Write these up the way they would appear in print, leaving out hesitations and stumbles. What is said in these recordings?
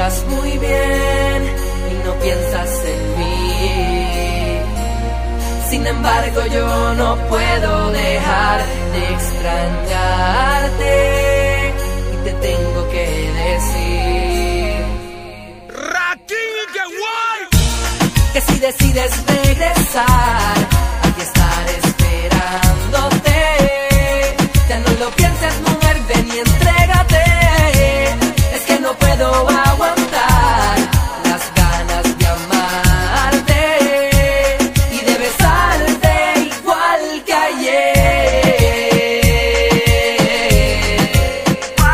encuentras muy bien y no piensas en mí. Sin embargo, yo no puedo dejar de extrañarte y te tengo que decir que si decides regresar, aquí estaré esperándote. Ya no lo pienses, mujer, ven y entrégate. Es que no puedo aguantar las ganas de amarte y de besarte igual que ayer.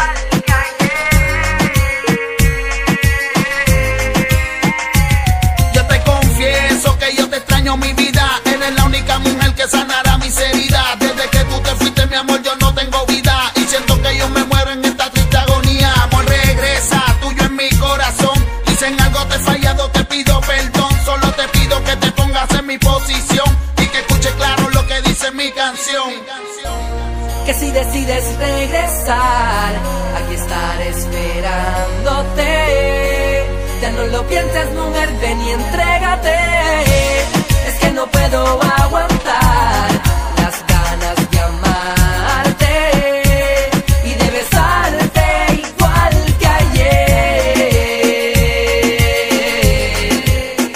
Yo te confieso que yo te extraño, mi vida. Eres la única mujer que sanará mis heridas. Desde que tú te fuiste, mi amor, yo no tengo vida y siento que yo me muero en esta triste agonía. Amor, regresa, tuyo en mi corazón. Y si en algo te he fallado, te pido perdón. Solo te pido que te pongas en mi posición y que escuche claro lo que dice mi canción. Que si decides regresar, aquí estaré esperándote. Ya no lo pienses, mujer, ven y entrégate. Es que no puedo aguantar las ganas de amarte y de besarte igual que ayer.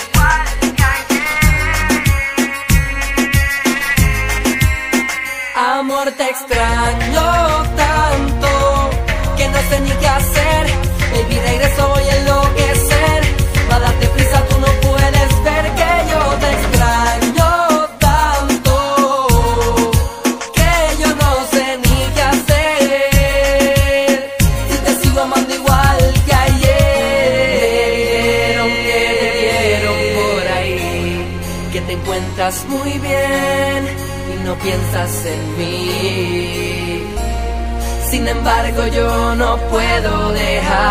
Amor, te extraño tanto que no sé ni qué hacer. Baby, regreso, voy a enloquecer. Va a darte prisa, tú no puedes ver que yo te extraño tanto que yo no sé ni qué hacer. Si te sigo amando igual que ayer. Me dieron por ahí que te encuentras muy bien y no piensas en mí. Sin embargo, yo no puedo dejar